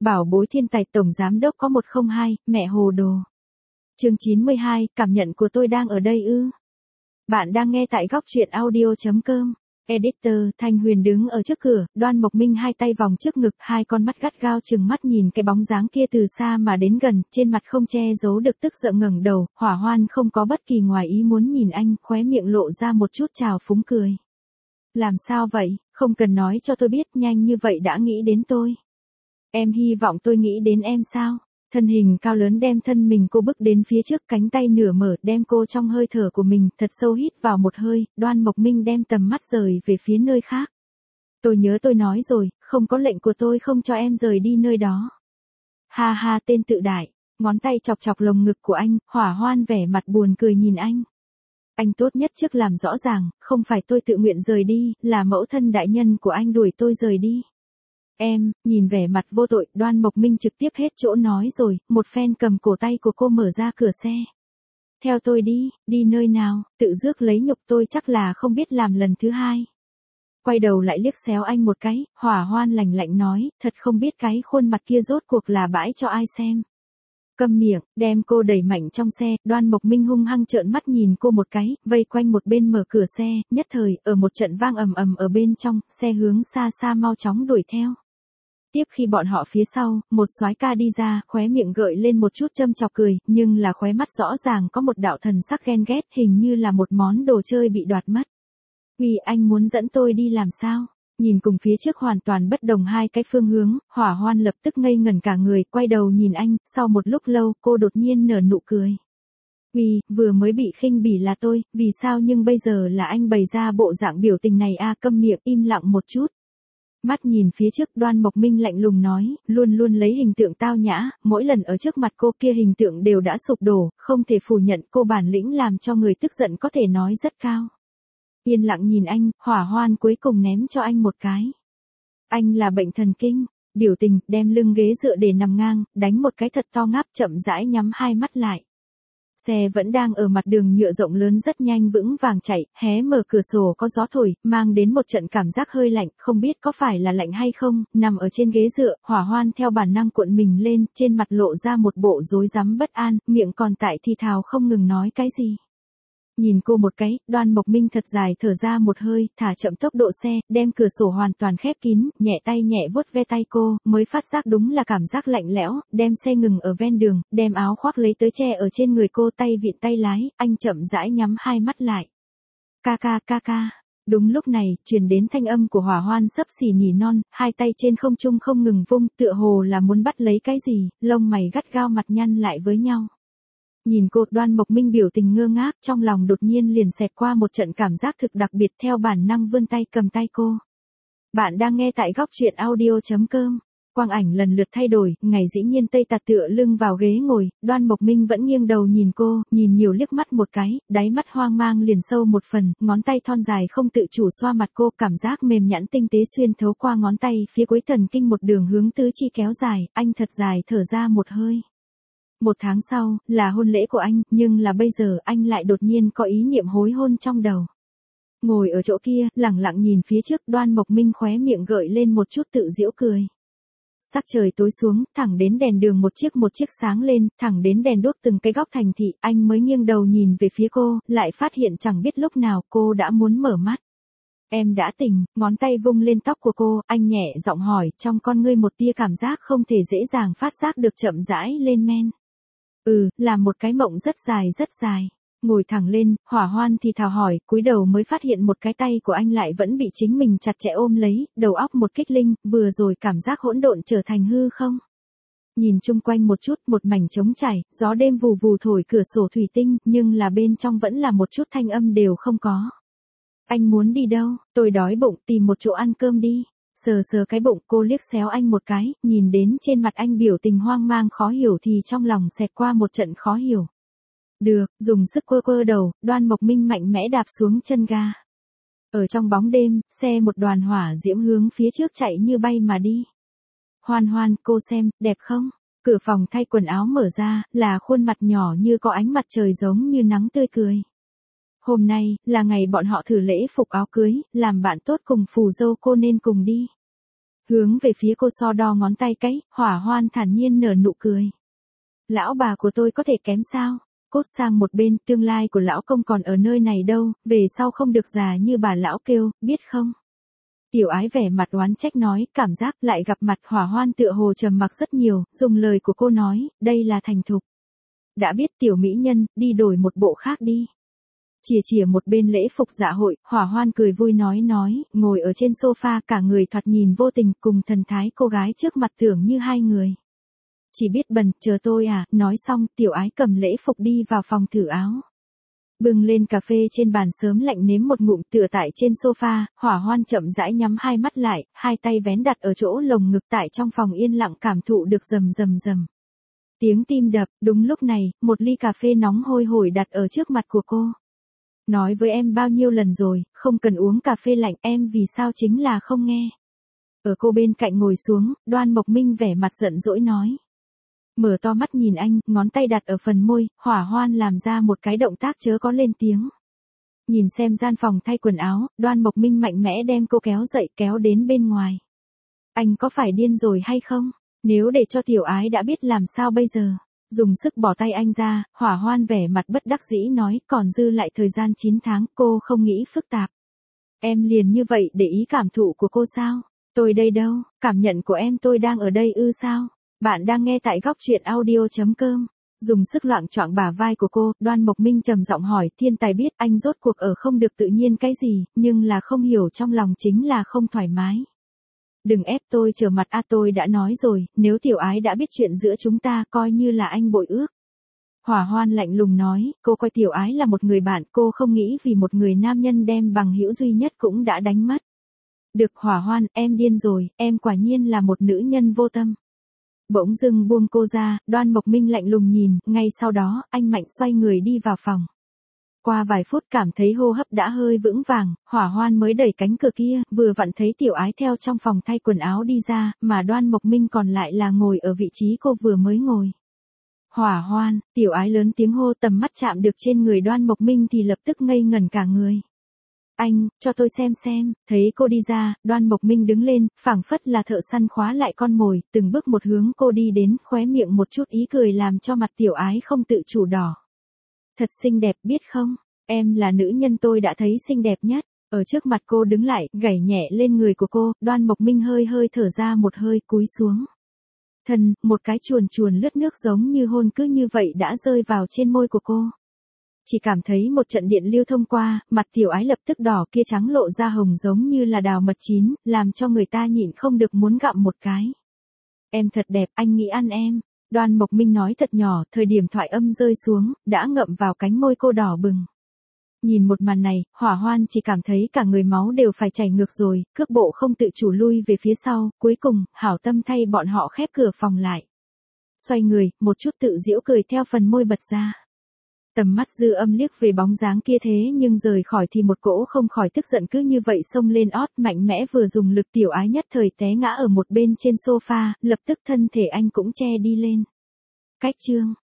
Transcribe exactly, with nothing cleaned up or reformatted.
Bảo bối thiên tài tổng giám đốc có một không hai, mẹ hồ đồ. Chương chín mươi hai, cảm nhận của tôi đang ở đây ư. Bạn đang nghe tại góc truyện audio.com. Editor, Thanh Huyền đứng ở trước cửa, Đoan Mộc Minh hai tay vòng trước ngực, hai con mắt gắt gao chừng mắt nhìn cái bóng dáng kia từ xa mà đến gần, trên mặt không che giấu được tức giận ngẩng đầu, Hỏa Hoan không có bất kỳ ngoài ý muốn nhìn anh, khóe miệng lộ ra một chút trào phúng cười. Làm sao vậy, không cần nói cho tôi biết, nhanh như vậy đã nghĩ đến tôi. Em hy vọng tôi nghĩ đến em sao? Thân hình cao lớn đem thân mình cô bước đến phía trước, cánh tay nửa mở đem cô trong hơi thở của mình, thật sâu hít vào một hơi, Đoan Mộc Minh đem tầm mắt rời về phía nơi khác. Tôi nhớ tôi nói rồi, không có lệnh của tôi không cho em rời đi nơi đó. Ha ha, tên tự đại, ngón tay chọc chọc lồng ngực của anh, Hỏa Hoan vẻ mặt buồn cười nhìn anh. Anh tốt nhất trước làm rõ ràng, không phải tôi tự nguyện rời đi, là mẫu thân đại nhân của anh đuổi tôi rời đi. Em, nhìn vẻ mặt vô tội, Đoan Mộc Minh trực tiếp hết chỗ nói rồi, một phen cầm cổ tay của cô mở ra cửa xe. Theo tôi đi, đi nơi nào, tự rước lấy nhục tôi chắc là không biết làm lần thứ hai. Quay đầu lại liếc xéo anh một cái, Hỏa Hoan lạnh lạnh nói, thật không biết cái khuôn mặt kia rốt cuộc là bãi cho ai xem. Câm miệng, đem cô đẩy mạnh trong xe, Đoan Mộc Minh hung hăng trợn mắt nhìn cô một cái, vây quanh một bên mở cửa xe, nhất thời, ở một trận vang ầm ầm ở bên trong, xe hướng xa xa mau chóng đuổi theo. Tiếp khi bọn họ phía sau, một soái ca đi ra, khóe miệng gợi lên một chút châm chọc cười, nhưng là khóe mắt rõ ràng có một đạo thần sắc ghen ghét, hình như là một món đồ chơi bị đoạt mất. Vì anh muốn dẫn tôi đi làm sao? Nhìn cùng phía trước hoàn toàn bất đồng hai cái phương hướng, Hỏa Hoan lập tức ngây ngẩn cả người, quay đầu nhìn anh, sau một lúc lâu, cô đột nhiên nở nụ cười. Vì, vừa mới bị khinh bỉ là tôi, vì sao nhưng bây giờ là anh bày ra bộ dạng biểu tình này a? Câm miệng, im lặng một chút. Mắt nhìn phía trước, Đoan Mộc Minh lạnh lùng nói, luôn luôn lấy hình tượng tao nhã, mỗi lần ở trước mặt cô kia hình tượng đều đã sụp đổ, không thể phủ nhận cô bản lĩnh làm cho người tức giận có thể nói rất cao. Yên lặng nhìn anh, Hỏa Hoan cuối cùng ném cho anh một cái. Anh là bệnh thần kinh, biểu tình, đem lưng ghế dựa để nằm ngang, đánh một cái thật to ngáp, chậm rãi nhắm hai mắt lại. Xe vẫn đang ở mặt đường nhựa rộng lớn rất nhanh vững vàng chạy, hé mở cửa sổ có gió thổi, mang đến một trận cảm giác hơi lạnh, không biết có phải là lạnh hay không, nằm ở trên ghế dựa, Hỏa Hoan theo bản năng cuộn mình lên, trên mặt lộ ra một bộ rối rắm bất an, miệng còn tại thì thào không ngừng nói cái gì. Nhìn cô một cái, Đoan Mộc Minh thật dài thở ra một hơi, thả chậm tốc độ xe, đem cửa sổ hoàn toàn khép kín, nhẹ tay nhẹ vuốt ve tay cô, mới phát giác đúng là cảm giác lạnh lẽo, đem xe ngừng ở ven đường, đem áo khoác lấy tới che ở trên người cô, tay vịn tay lái, anh chậm rãi nhắm hai mắt lại. Ca ca ca ca. Đúng lúc này, truyền đến thanh âm của Hỏa Hoan xấp xỉ nỉ non, hai tay trên không trung không ngừng vung, tựa hồ là muốn bắt lấy cái gì, lông mày gắt gao mặt nhăn lại với nhau. Nhìn cô, Đoan Mộc Minh biểu tình ngơ ngác, trong lòng đột nhiên liền xẹt qua một trận cảm giác thực đặc biệt, theo bản năng vươn tay cầm tay cô. Bạn đang nghe tại góc truyện audio.com. Quang ảnh lần lượt thay đổi, ngày dĩ nhiên tây tạt tựa lưng vào ghế ngồi, Đoan Mộc Minh vẫn nghiêng đầu nhìn cô, nhìn nhiều liếc mắt một cái, đáy mắt hoang mang liền sâu một phần, ngón tay thon dài không tự chủ xoa mặt cô, cảm giác mềm nhẵn tinh tế xuyên thấu qua ngón tay phía cuối thần kinh một đường hướng tứ chi kéo dài, anh thật dài thở ra một hơi. Một tháng sau, là hôn lễ của anh, nhưng là bây giờ anh lại đột nhiên có ý niệm hối hôn trong đầu. Ngồi ở chỗ kia, lẳng lặng nhìn phía trước, Đoan Mộc Minh khóe miệng gợi lên một chút tự giễu cười. Sắc trời tối xuống, thẳng đến đèn đường một chiếc một chiếc sáng lên, thẳng đến đèn đuốc từng cái góc thành thị, anh mới nghiêng đầu nhìn về phía cô, lại phát hiện chẳng biết lúc nào cô đã muốn mở mắt. Em đã tỉnh, ngón tay vung lên tóc của cô, anh nhẹ giọng hỏi, trong con ngươi một tia cảm giác không thể dễ dàng phát giác được chậm rãi lên men. Ừ, là một cái mộng rất dài rất dài. Ngồi thẳng lên, Hỏa Hoan thì thào hỏi, cúi đầu mới phát hiện một cái tay của anh lại vẫn bị chính mình chặt chẽ ôm lấy, đầu óc một kích linh, vừa rồi cảm giác hỗn độn trở thành hư không. Nhìn chung quanh một chút, một mảnh trống trải, gió đêm vù vù thổi cửa sổ thủy tinh, nhưng là bên trong vẫn là một chút thanh âm đều không có. Anh muốn đi đâu? Tôi đói bụng, tìm một chỗ ăn cơm đi. Sờ sờ cái bụng, cô liếc xéo anh một cái, nhìn đến trên mặt anh biểu tình hoang mang khó hiểu thì trong lòng xẹt qua một trận khó hiểu. Được, dùng sức quơ quơ đầu, Đoan Mộc Minh mạnh mẽ đạp xuống chân ga. Ở trong bóng đêm, xe một đoàn hỏa diễm hướng phía trước chạy như bay mà đi. Hoan Hoan, cô xem, đẹp không? Cửa phòng thay quần áo mở ra, là khuôn mặt nhỏ như có ánh mặt trời giống như nắng tươi cười. Hôm nay, là ngày bọn họ thử lễ phục áo cưới, làm bạn tốt cùng phù dâu cô nên cùng đi. Hướng về phía cô so đo ngón tay cái, Hỏa Hoan thản nhiên nở nụ cười. Lão bà của tôi có thể kém sao? Cốt sang một bên, tương lai của lão công còn ở nơi này đâu, về sau không được già như bà lão kêu, biết không? Tiểu Ái vẻ mặt oán trách nói, cảm giác lại gặp mặt Hỏa Hoan tựa hồ trầm mặc rất nhiều, dùng lời của cô nói, đây là thành thục. Đã biết tiểu mỹ nhân, đi đổi một bộ khác đi. Chìa chìa một bên lễ phục dạ hội, Hỏa Hoan cười vui nói nói, ngồi ở trên sofa cả người thoạt nhìn vô tình cùng thần thái cô gái trước mặt tưởng như hai người. Chỉ biết bần, chờ tôi à, nói xong, Tiểu Ái cầm lễ phục đi vào phòng thử áo. Bưng lên cà phê trên bàn sớm lạnh nếm một ngụm tựa tại trên sofa, Hỏa Hoan chậm rãi nhắm hai mắt lại, hai tay vén đặt ở chỗ lồng ngực tại trong phòng yên lặng cảm thụ được rầm rầm rầm. Tiếng tim đập, đúng lúc này, một ly cà phê nóng hôi hổi đặt ở trước mặt của cô. Nói với em bao nhiêu lần rồi, không cần uống cà phê lạnh, em vì sao chính là không nghe. Ở cô bên cạnh ngồi xuống, Đoan Mộc Minh vẻ mặt giận dỗi nói. Mở to mắt nhìn anh, ngón tay đặt ở phần môi, Hỏa Hoan làm ra một cái động tác chớ có lên tiếng. Nhìn xem gian phòng thay quần áo, Đoan Mộc Minh mạnh mẽ đem cô kéo dậy kéo đến bên ngoài. Anh có phải điên rồi hay không? Nếu để cho Tiểu Ái đã biết làm sao bây giờ? Dùng sức bỏ tay anh ra, Hỏa Hoan vẻ mặt bất đắc dĩ nói, còn dư lại thời gian chín tháng, cô không nghĩ phức tạp. Em liền như vậy để ý cảm thụ của cô sao? Tôi đây đâu, cảm nhận của em tôi đang ở đây ư sao? Bạn đang nghe tại góc truyện audio chấm com. Dùng sức loạng choạng bả vai của cô, Đoan Mộc Minh trầm giọng hỏi, thiên tài biết anh rốt cuộc ở không được tự nhiên cái gì, nhưng là không hiểu trong lòng chính là không thoải mái. Đừng ép tôi trở mặt a tôi đã nói rồi, nếu Tiểu Ái đã biết chuyện giữa chúng ta coi như là anh bội ước. Hỏa Hoan lạnh lùng nói, cô coi Tiểu Ái là một người bạn, cô không nghĩ vì một người nam nhân đem bằng hữu duy nhất cũng đã đánh mất. Được Hỏa Hoan, em điên rồi, em quả nhiên là một nữ nhân vô tâm. Bỗng dưng buông cô ra, Đoan Mộc Minh lạnh lùng nhìn, ngay sau đó, anh mạnh xoay người đi vào phòng. Qua vài phút cảm thấy hô hấp đã hơi vững vàng, Hỏa Hoan mới đẩy cánh cửa kia, vừa vặn thấy Tiểu Ái theo trong phòng thay quần áo đi ra, mà Đoan Mộc Minh còn lại là ngồi ở vị trí cô vừa mới ngồi. Hỏa Hoan, Tiểu Ái lớn tiếng hô, tầm mắt chạm được trên người Đoan Mộc Minh thì lập tức ngây ngẩn cả người. Anh, cho tôi xem xem, thấy cô đi ra, Đoan Mộc Minh đứng lên, phảng phất là thợ săn khóa lại con mồi, từng bước một hướng cô đi đến, khóe miệng một chút ý cười làm cho mặt Tiểu Ái không tự chủ đỏ. Thật xinh đẹp biết không, em là nữ nhân tôi đã thấy xinh đẹp nhất. Ở trước mặt cô đứng lại, gảy nhẹ lên người của cô, Đoan Mộc Minh hơi hơi thở ra một hơi cúi xuống. Thân, một cái chuồn chuồn lướt nước giống như hôn cứ như vậy đã rơi vào trên môi của cô. Chỉ cảm thấy một trận điện lưu thông qua, mặt Tiểu Ái lập tức đỏ kia trắng lộ ra hồng giống như là đào mật chín, làm cho người ta nhịn không được muốn gặm một cái. Em thật đẹp, anh nghĩ ăn em. Đoan Mộc Minh nói thật nhỏ, thời điểm thoại âm rơi xuống, đã ngậm vào cánh môi cô đỏ bừng. Nhìn một màn này, Hỏa Hoan chỉ cảm thấy cả người máu đều phải chảy ngược rồi, cước bộ không tự chủ lui về phía sau, cuối cùng, hảo tâm thay bọn họ khép cửa phòng lại. Xoay người, một chút tự giễu cười theo phần môi bật ra. Tầm mắt dư âm liếc về bóng dáng kia thế nhưng rời khỏi thì một cỗ không khỏi tức giận cứ như vậy xông lên ót mạnh mẽ vừa dùng lực Tiểu Ái nhất thời té ngã ở một bên trên sofa, lập tức thân thể anh cũng che đi lên. Cách chương.